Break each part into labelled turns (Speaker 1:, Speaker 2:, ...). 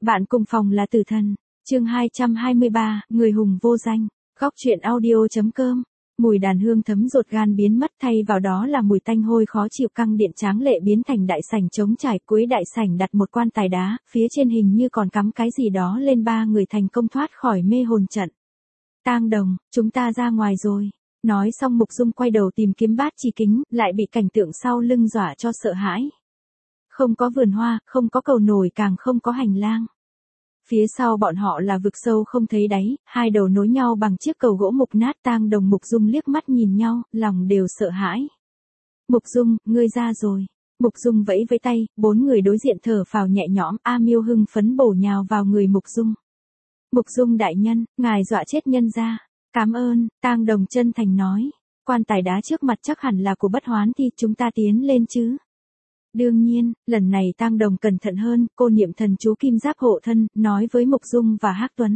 Speaker 1: Bạn cùng phòng là tử thần. Chương 223, người hùng vô danh. Góc truyện audio.com. Mùi đàn hương thấm ruột gan biến mất, thay vào đó là mùi tanh hôi khó chịu. Căng điện tráng lệ biến thành đại sảnh trống trải, cuối đại sảnh đặt một quan tài đá, phía trên hình như còn cắm cái gì đó lên. Ba người thành công thoát khỏi mê hồn trận. Tang Đồng, chúng ta ra ngoài rồi. Nói xong Mục Dung quay đầu tìm kiếm bát chỉ kính, lại bị cảnh tượng sau lưng dọa cho sợ hãi. Không có vườn hoa, không có cầu nổi, càng không có hành lang. Phía sau bọn họ là vực sâu không thấy đáy, hai đầu nối nhau bằng chiếc cầu gỗ mục nát. Tang Đồng Mục Dung liếc mắt nhìn nhau, lòng đều sợ hãi. Mục Dung, ngươi ra rồi. Mục Dung vẫy với tay, bốn người đối diện thở phào nhẹ nhõm. A Miêu hưng phấn bổ nhào vào người Mục Dung. Mục Dung đại nhân, ngài dọa chết nhân ra. Cảm ơn, Tang Đồng chân thành nói. Quan tài đá trước mặt chắc hẳn là của Bất Hoán Thi, chúng ta tiến lên chứ. Đương nhiên, lần này Tang Đồng cẩn thận hơn, cô niệm thần chú kim giáp hộ thân, nói với Mục Dung và Hắc Tuấn.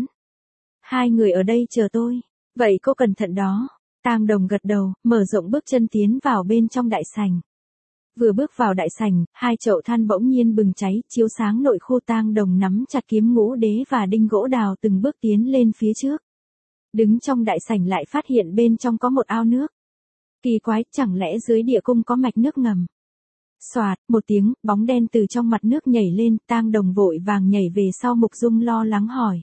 Speaker 1: Hai người ở đây chờ tôi. Vậy cô cẩn thận đó. Tang Đồng gật đầu, mở rộng bước chân tiến vào bên trong đại sảnh. Vừa bước vào đại sảnh, hai chậu than bỗng nhiên bừng cháy, chiếu sáng nội khu. Tang Đồng nắm chặt kiếm ngũ đế và đinh gỗ đào từng bước tiến lên phía trước. Đứng trong đại sảnh lại phát hiện bên trong có một ao nước. Kỳ quái, chẳng lẽ dưới địa cung có mạch nước ngầm? Xoạt, một tiếng, bóng đen từ trong mặt nước nhảy lên. Tang Đồng vội vàng nhảy về sau. Mục Dung lo lắng hỏi.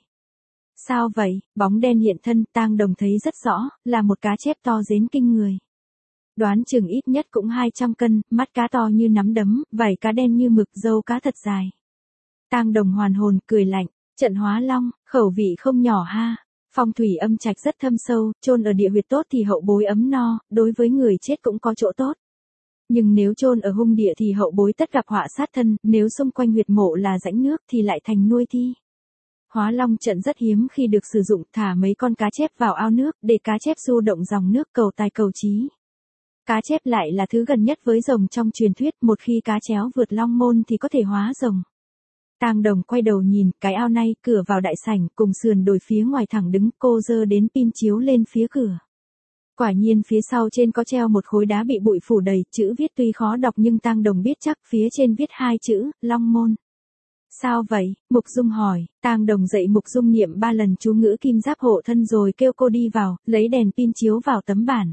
Speaker 1: Sao vậy? Bóng đen hiện thân, Tang Đồng thấy rất rõ, là một cá chép to đến kinh người. Đoán chừng ít nhất cũng 200 cân, mắt cá to như nắm đấm, vảy cá đen như mực, râu cá thật dài. Tang Đồng hoàn hồn, cười lạnh, trận hóa long, khẩu vị không nhỏ ha. Phong thủy âm trạch rất thâm sâu, chôn ở địa huyệt tốt thì hậu bối ấm no, đối với người chết cũng có chỗ tốt. Nhưng nếu chôn ở hung địa thì hậu bối tất gặp họa sát thân, nếu xung quanh huyệt mộ là rãnh nước thì lại thành nuôi thi. Hóa long trận rất hiếm khi được sử dụng, thả mấy con cá chép vào ao nước, để cá chép du động dòng nước cầu tài cầu trí. Cá chép lại là thứ gần nhất với rồng trong truyền thuyết, một khi cá chéo vượt long môn thì có thể hóa rồng. Tang Đồng quay đầu nhìn, cái ao này, cửa vào đại sảnh, cùng sườn đồi phía ngoài thẳng đứng, cô giơ đến pin chiếu lên phía cửa. Quả nhiên phía sau trên có treo một khối đá bị bụi phủ đầy, chữ viết tuy khó đọc nhưng Tang Đồng biết chắc, phía trên viết hai chữ, Long Môn. Sao vậy? Mục Dung hỏi. Tang Đồng dạy Mục Dung niệm 3 lần chú ngữ kim giáp hộ thân rồi kêu cô đi vào, lấy đèn pin chiếu vào tấm bản.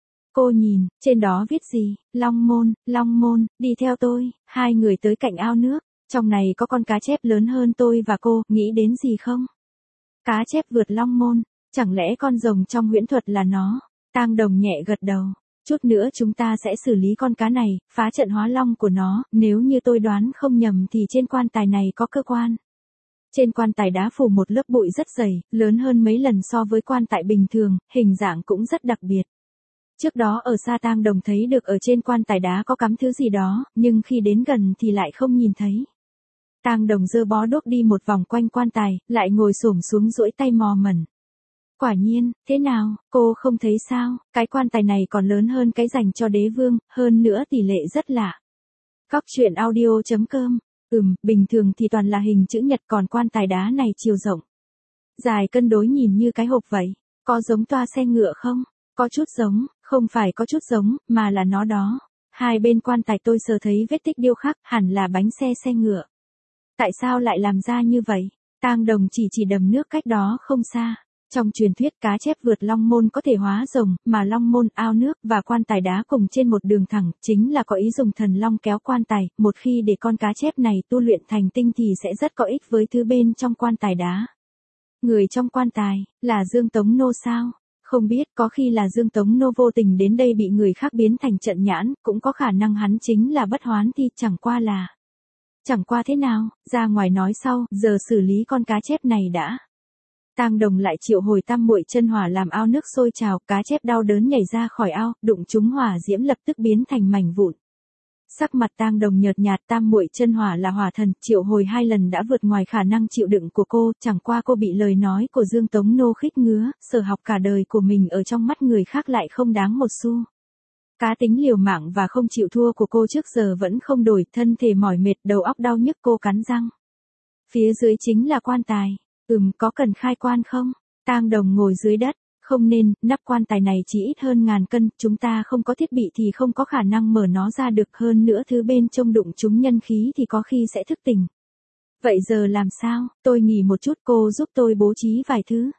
Speaker 1: Cô nhìn, trên đó viết gì? Long Môn, đi theo tôi. Hai người tới cạnh ao nước. Trong này có con cá chép lớn hơn tôi và cô, nghĩ đến gì không? Cá chép vượt long môn, chẳng lẽ con rồng trong huyễn thuật là nó? Tang Đồng nhẹ gật đầu. Chút nữa chúng ta sẽ xử lý con cá này, phá trận hóa long của nó. Nếu như tôi đoán không nhầm thì trên quan tài này có cơ quan. Trên quan tài đá phủ một lớp bụi rất dày, lớn hơn mấy lần so với quan tài bình thường, hình dạng cũng rất đặc biệt. Trước đó ở xa Tang Đồng thấy được ở trên quan tài đá có cắm thứ gì đó, nhưng khi đến gần thì lại không nhìn thấy. Tang Đồng giơ bó đuốc đi một vòng quanh quan tài, lại ngồi xổm xuống duỗi tay mò mẩn. Quả nhiên, thế nào, cô không thấy sao, cái quan tài này còn lớn hơn cái dành cho đế vương, hơn nữa tỷ lệ rất lạ. Góc truyện audio.com, bình thường thì toàn là hình chữ nhật, còn quan tài đá này chiều rộng. Dài cân đối nhìn như cái hộp vậy, có giống toa xe ngựa không? Có chút giống, không phải có chút giống, mà là nó đó. Hai bên quan tài tôi sờ thấy vết tích điêu khắc, hẳn là bánh xe ngựa. Tại sao lại làm ra như vậy? Tang Đồng chỉ đầm nước cách đó không xa. Trong truyền thuyết cá chép vượt long môn có thể hóa rồng, mà long môn, ao nước và quan tài đá cùng trên một đường thẳng, chính là có ý dùng thần long kéo quan tài, một khi để con cá chép này tu luyện thành tinh thì sẽ rất có ích với thứ bên trong quan tài đá. Người trong quan tài, là Dương Tống Nô sao? Không biết, có khi là Dương Tống Nô vô tình đến đây bị người khác biến thành trận nhãn, cũng có khả năng hắn chính là Bất Hoán Thi, chẳng qua thế nào, ra ngoài nói sau, giờ xử lý con cá chép này đã. Tang Đồng lại triệu hồi tam muội chân hỏa làm ao nước sôi trào, cá chép đau đớn nhảy ra khỏi ao, đụng trúng hỏa diễm lập tức biến thành mảnh vụn. Sắc mặt Tang Đồng nhợt nhạt, tam muội chân hỏa là hỏa thần, triệu hồi 2 lần đã vượt ngoài khả năng chịu đựng của cô, chẳng qua cô bị lời nói của Dương Tống Nô khích ngứa, sở học cả đời của mình ở trong mắt người khác lại không đáng một xu. Cá tính liều mạng và không chịu thua của cô trước giờ vẫn không đổi, thân thể mỏi mệt, đầu óc đau nhức, cô cắn răng. Phía dưới chính là quan tài. Có cần khai quan không? Tang Đồng ngồi dưới đất. Không nên, nắp quan tài này chỉ ít hơn 1000 cân, chúng ta không có thiết bị thì không có khả năng mở nó ra được, hơn nữa thứ bên trong đụng chúng nhân khí thì có khi sẽ thức tỉnh. Vậy giờ làm sao, tôi nghỉ một chút cô giúp tôi bố trí vài thứ.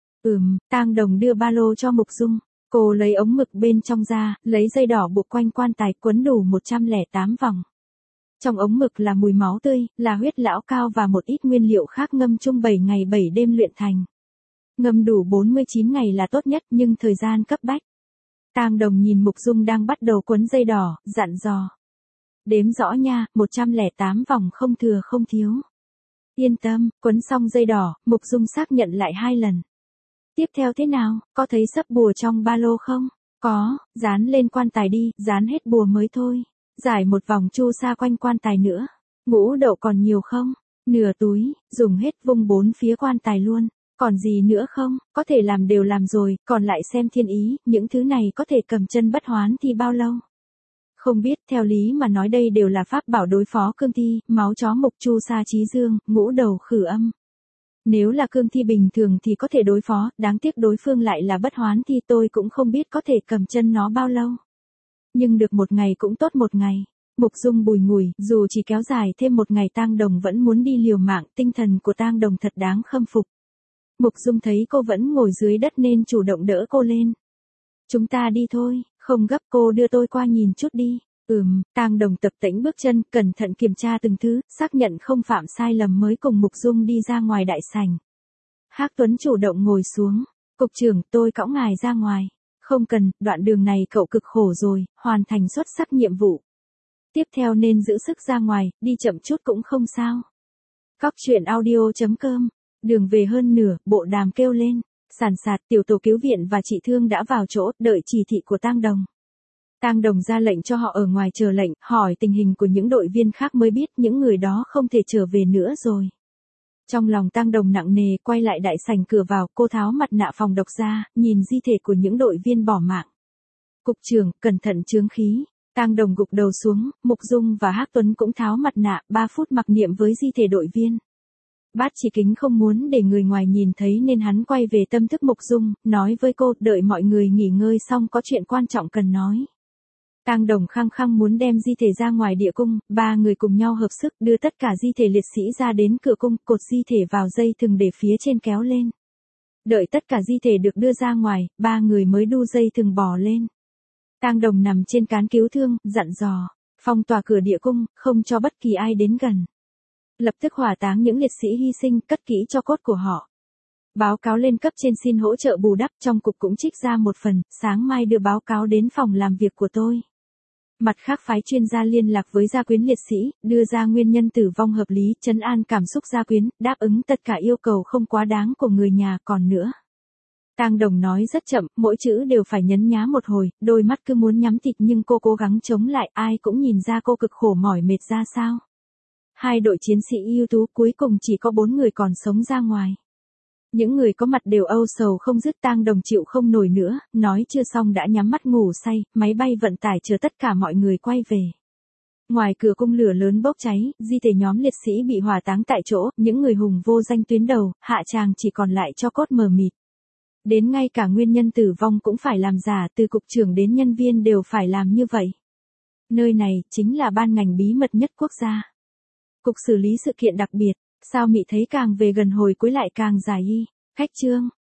Speaker 1: Tang Đồng đưa ba lô cho Mục Dung. Cô lấy ống mực bên trong ra, lấy dây đỏ buộc quanh quan tài quấn đủ 108 vòng. Trong ống mực là mùi máu tươi, là huyết lão cao và một ít nguyên liệu khác ngâm chung 7 ngày 7 đêm luyện thành. Ngâm đủ 49 ngày là tốt nhất nhưng thời gian cấp bách. Tang Đồng nhìn Mục Dung đang bắt đầu quấn dây đỏ, dặn dò. Đếm rõ nha, 108 vòng không thừa không thiếu. Yên tâm, quấn xong dây đỏ, Mục Dung xác nhận lại 2 lần. Tiếp theo thế nào, có thấy sấp bùa trong ba lô không? Có, dán lên quan tài đi, dán hết bùa mới thôi. Giải một vòng chu sa quanh quan tài nữa. Ngũ đậu còn nhiều không? Nửa túi, dùng hết vung 4 phía quan tài luôn. Còn gì nữa không? Có thể làm đều làm rồi, còn lại xem thiên ý, những thứ này có thể cầm chân bất hoán thì bao lâu? Không biết, theo lý mà nói đây đều là pháp bảo đối phó cương thi, máu chó mục chu sa trí dương, ngũ đầu khử âm. Nếu là cương thi bình thường thì có thể đối phó, đáng tiếc đối phương lại là bất hoán thì tôi cũng không biết có thể cầm chân nó bao lâu. Nhưng được một ngày cũng tốt một ngày. Mục Dung bùi ngùi, dù chỉ kéo dài thêm một ngày Tang Đồng vẫn muốn đi liều mạng, tinh thần của Tang Đồng thật đáng khâm phục. Mục Dung thấy cô vẫn ngồi dưới đất nên chủ động đỡ cô lên. Chúng ta đi thôi, không gấp cô đưa tôi qua nhìn chút đi. Tang Đồng tập tễnh bước chân, cẩn thận kiểm tra từng thứ, xác nhận không phạm sai lầm mới cùng Mục Dung đi ra ngoài đại sảnh. Hắc Tuấn chủ động ngồi xuống. Cục trưởng, tôi cõng ngài ra ngoài. Không cần, đoạn đường này cậu cực khổ rồi, hoàn thành xuất sắc nhiệm vụ. Tiếp theo nên giữ sức ra ngoài, đi chậm chút cũng không sao. Cóc truyện audio.com. Đường về hơn nửa, bộ đàm kêu lên. Sàn sạt, tiểu tổ cứu viện và chị Thương đã vào chỗ, đợi chỉ thị của Tang Đồng. Tang Đồng ra lệnh cho họ ở ngoài chờ lệnh, hỏi tình hình của những đội viên khác mới biết những người đó không thể trở về nữa rồi. Trong lòng Tang Đồng nặng nề, quay lại đại sảnh cửa vào, cô tháo mặt nạ phòng độc ra, nhìn di thể của những đội viên bỏ mạng. Cục trưởng, cẩn thận chướng khí. Tang Đồng gục đầu xuống, Mục Dung và Hắc Tuấn cũng tháo mặt nạ, 3 phút mặc niệm với di thể đội viên. Bát Chỉ Kính không muốn để người ngoài nhìn thấy nên hắn quay về tâm thức Mục Dung, nói với cô, đợi mọi người nghỉ ngơi xong có chuyện quan trọng cần nói. Tang Đồng khăng khăng muốn đem di thể ra ngoài địa cung, 3 người cùng nhau hợp sức đưa tất cả di thể liệt sĩ ra đến cửa cung, cột di thể vào dây thừng để phía trên kéo lên. Đợi tất cả di thể được đưa ra ngoài, 3 người mới đu dây thừng bò lên. Tang Đồng nằm trên cán cứu thương, dặn dò, phong tỏa cửa địa cung, không cho bất kỳ ai đến gần. Lập tức hỏa táng những liệt sĩ hy sinh, cất kỹ tro cốt của họ. Báo cáo lên cấp trên xin hỗ trợ bù đắp, trong cục cũng trích ra một phần, sáng mai đưa báo cáo đến phòng làm việc của tôi. Mặt khác phái chuyên gia liên lạc với gia quyến liệt sĩ, đưa ra nguyên nhân tử vong hợp lý, trấn an cảm xúc gia quyến, đáp ứng tất cả yêu cầu không quá đáng của người nhà còn nữa. Tang Đồng nói rất chậm, mỗi chữ đều phải nhấn nhá một hồi, đôi mắt cứ muốn nhắm thịt nhưng cô cố gắng chống lại, ai cũng nhìn ra cô cực khổ mỏi mệt ra sao. 2 đội chiến sĩ ưu tú cuối cùng chỉ có 4 người còn sống ra ngoài. Những người có mặt đều âu sầu không dứt. Tang Đồng chịu không nổi nữa, nói chưa xong đã nhắm mắt ngủ say, máy bay vận tải chờ tất cả mọi người quay về. Ngoài cửa cung lửa lớn bốc cháy, di thể nhóm liệt sĩ bị hỏa táng tại chỗ, những người hùng vô danh tuyến đầu, hạ tràng chỉ còn lại cho cốt mờ mịt. Đến ngay cả nguyên nhân tử vong cũng phải làm giả, từ cục trưởng đến nhân viên đều phải làm như vậy. Nơi này chính là ban ngành bí mật nhất quốc gia. Cục xử lý sự kiện đặc biệt, sao mị thấy càng về gần hồi cuối lại càng dài y. Khách trương,